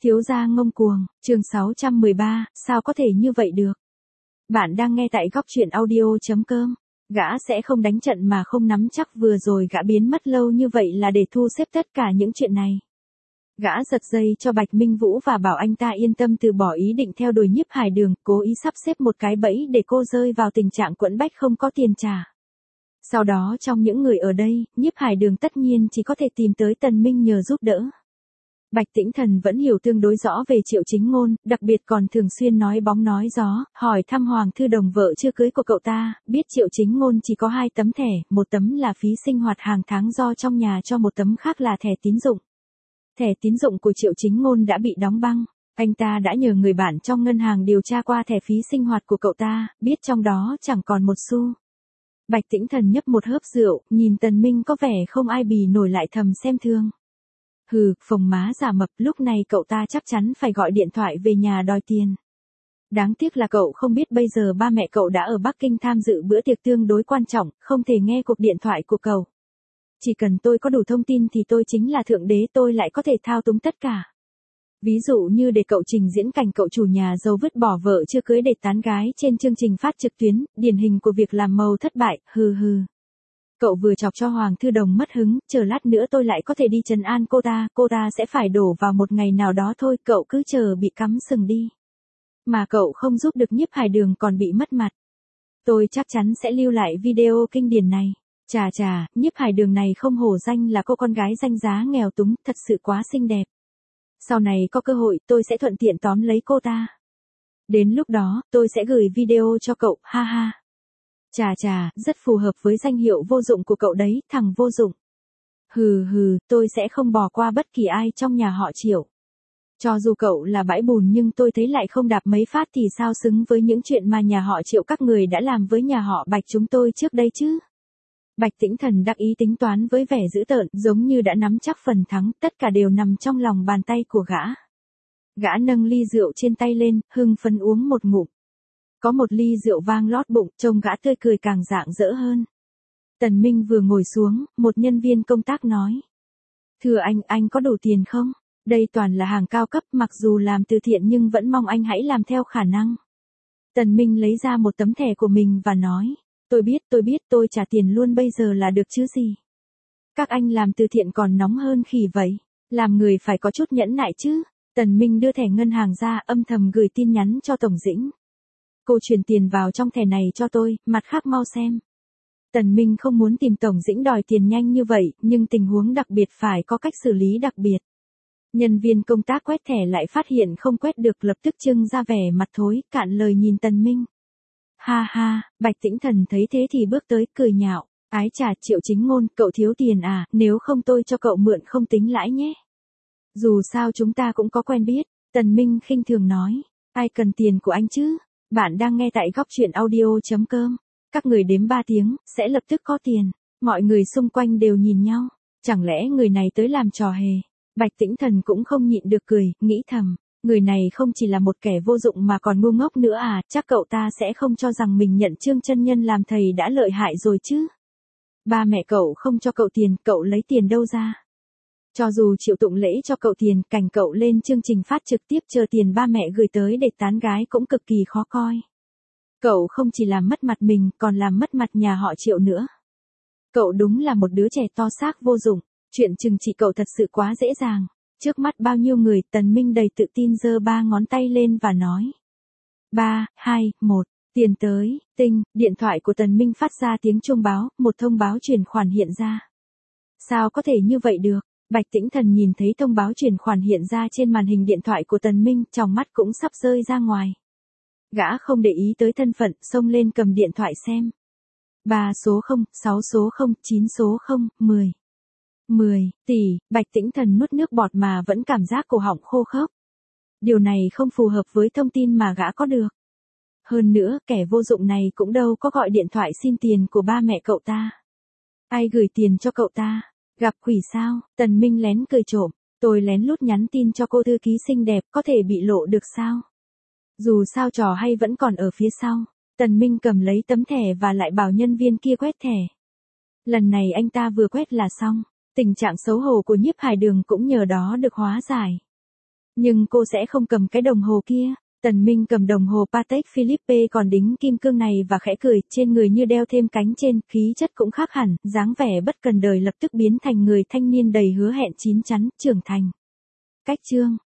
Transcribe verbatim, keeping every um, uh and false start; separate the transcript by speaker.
Speaker 1: Thiếu gia ngông cuồng, chương sáu trăm mười ba, sao có thể như vậy được? Bạn đang nghe tại góc truyện audio.com. Gã sẽ không đánh trận mà không nắm chắc, vừa rồi gã biến mất lâu như vậy là để thu xếp tất cả những chuyện này. Gã giật dây cho Bạch Minh Vũ và bảo anh ta yên tâm từ bỏ ý định theo đuổi Nhiếp Hải Đường, cố ý sắp xếp một cái bẫy để cô rơi vào tình trạng quẫn bách không có tiền trả. Sau đó trong những người ở đây, Nhiếp Hải Đường tất nhiên chỉ có thể tìm tới Tần Minh nhờ giúp đỡ. Bạch Tĩnh Thần vẫn hiểu tương đối rõ về Triệu Chính Ngôn, đặc biệt còn thường xuyên nói bóng nói gió, hỏi thăm Hoàng Thư Đồng vợ chưa cưới của cậu ta, biết Triệu Chính Ngôn chỉ có hai tấm thẻ, một tấm là phí sinh hoạt hàng tháng do trong nhà cho, một tấm khác là thẻ tín dụng. Thẻ tín dụng của Triệu Chính Ngôn đã bị đóng băng, anh ta đã nhờ người bạn trong ngân hàng điều tra qua thẻ phí sinh hoạt của cậu ta, biết trong đó chẳng còn một xu. Bạch Tĩnh Thần nhấp một hớp rượu, nhìn Tần Minh có vẻ không ai bì nổi lại thầm xem thương. Hừ, phồng má giả mập, lúc này cậu ta chắc chắn phải gọi điện thoại về nhà đòi tiền. Đáng tiếc là cậu không biết bây giờ ba mẹ cậu đã ở Bắc Kinh tham dự bữa tiệc tương đối quan trọng, không thể nghe cuộc điện thoại của cậu. Chỉ cần tôi có đủ thông tin thì tôi chính là thượng đế, tôi lại có thể thao túng tất cả. Ví dụ như để cậu trình diễn cảnh cậu chủ nhà giàu vứt bỏ vợ chưa cưới để tán gái trên chương trình phát trực tuyến, điển hình của việc làm màu thất bại, hừ hừ. Cậu vừa chọc cho Hoàng Thư Đồng mất hứng, chờ lát nữa tôi lại có thể đi trấn an cô ta, cô ta sẽ phải đổ vào một ngày nào đó thôi, cậu cứ chờ bị cắm sừng đi. Mà cậu không giúp được Nhiếp Hải Đường còn bị mất mặt. Tôi chắc chắn sẽ lưu lại video kinh điển này. Chà chà, Nhiếp Hải Đường này không hổ danh là cô con gái danh giá nghèo túng, thật sự quá xinh đẹp. Sau này có cơ hội tôi sẽ thuận tiện tóm lấy cô ta. Đến lúc đó, tôi sẽ gửi video cho cậu, ha ha. Chà chà, rất phù hợp với danh hiệu vô dụng của cậu đấy, thằng vô dụng. Hừ hừ, tôi sẽ không bỏ qua bất kỳ ai trong nhà họ Triệu. Cho dù cậu là bãi bùn nhưng tôi thấy lại không đạp mấy phát thì sao xứng với những chuyện mà nhà họ Triệu các người đã làm với nhà họ Bạch chúng tôi trước đây chứ. Bạch Tĩnh Thần đắc ý tính toán với vẻ dữ tợn, giống như đã nắm chắc phần thắng, tất cả đều nằm trong lòng bàn tay của gã. Gã nâng ly rượu trên tay lên, hưng phấn uống một ngụm. Có một ly rượu vang lót bụng, trông gã tươi cười càng rạng rỡ hơn. Tần Minh vừa ngồi xuống, một nhân viên công tác nói. Thưa anh, anh có đủ tiền không? Đây toàn là hàng cao cấp, mặc dù làm từ thiện nhưng vẫn mong anh hãy làm theo khả năng. Tần Minh lấy ra một tấm thẻ của mình và nói. Tôi biết, tôi biết, tôi trả tiền luôn bây giờ là được chứ gì. Các anh làm từ thiện còn nóng hơn khỉ vậy. Làm người phải có chút nhẫn nại chứ. Tần Minh đưa thẻ ngân hàng ra, âm thầm gửi tin nhắn cho Tổng Dĩnh. Cô chuyển tiền vào trong thẻ này cho tôi, mặt khác mau xem. Tần Minh không muốn tìm Tổng Dĩnh đòi tiền nhanh như vậy, nhưng tình huống đặc biệt phải có cách xử lý đặc biệt. Nhân viên công tác quét thẻ lại phát hiện không quét được, lập tức trưng ra vẻ mặt thối, cạn lời nhìn Tần Minh. Ha ha, Bạch Tĩnh Thần thấy thế thì bước tới, cười nhạo. Ái chà, Triệu Chính Ngôn, cậu thiếu tiền à, nếu không tôi cho cậu mượn không tính lãi nhé. Dù sao chúng ta cũng có quen biết, Tần Minh khinh thường nói. Ai cần tiền của anh chứ? Bạn đang nghe tại góc truyện audio.com. Các người đếm ba tiếng, sẽ lập tức có tiền. Mọi người xung quanh đều nhìn nhau. Chẳng lẽ người này tới làm trò hề? Bạch Tĩnh Thần cũng không nhịn được cười, nghĩ thầm. Người này không chỉ là một kẻ vô dụng mà còn ngu ngốc nữa à, chắc cậu ta sẽ không cho rằng mình nhận Trương chân nhân làm thầy đã lợi hại rồi chứ. Ba mẹ cậu không cho cậu tiền, cậu lấy tiền đâu ra? Cho dù Triệu Tụng Lễ cho cậu tiền, cảnh cậu lên chương trình phát trực tiếp chờ tiền ba mẹ gửi tới để tán gái cũng cực kỳ khó coi. Cậu không chỉ làm mất mặt mình, còn làm mất mặt nhà họ Triệu nữa. Cậu đúng là một đứa trẻ to xác vô dụng, chuyện trừng trị cậu thật sự quá dễ dàng. Trước mắt bao nhiêu người, Tần Minh đầy tự tin giơ ba ngón tay lên và nói. Ba, hai, một, tiền tới, tinh, điện thoại của Tần Minh phát ra tiếng chuông báo, một thông báo chuyển khoản hiện ra. Sao có thể như vậy được? Bạch Tĩnh Thần nhìn thấy thông báo chuyển khoản hiện ra trên màn hình điện thoại của Tần Minh, trong mắt cũng sắp rơi ra ngoài. Gã không để ý tới thân phận, xông lên cầm điện thoại xem. ba số không, sáu số không, chín số không, mười. mười tỷ, Bạch Tĩnh Thần nuốt nước bọt mà vẫn cảm giác cổ họng khô khốc. Điều này không phù hợp với thông tin mà gã có được. Hơn nữa, kẻ vô dụng này cũng đâu có gọi điện thoại xin tiền của ba mẹ cậu ta. Ai gửi tiền cho cậu ta? Gặp quỷ sao? Tần Minh lén cười trộm. Tôi lén lút nhắn tin cho cô thư ký xinh đẹp, có thể bị lộ được sao? Dù sao trò hay vẫn còn ở phía sau. Tần Minh cầm lấy tấm thẻ và lại bảo nhân viên kia quét thẻ. Lần này anh ta vừa quét là xong. Tình trạng xấu hổ của Nhiếp Hải Đường cũng nhờ đó được hóa giải. Nhưng cô sẽ không cầm cái đồng hồ kia. Tần Minh cầm đồng hồ Patek Philippe còn đính kim cương này và khẽ cười, trên người như đeo thêm cánh trên, khí chất cũng khác hẳn, dáng vẻ bất cần đời lập tức biến thành người thanh niên đầy hứa hẹn chín chắn, trưởng thành. Cách chương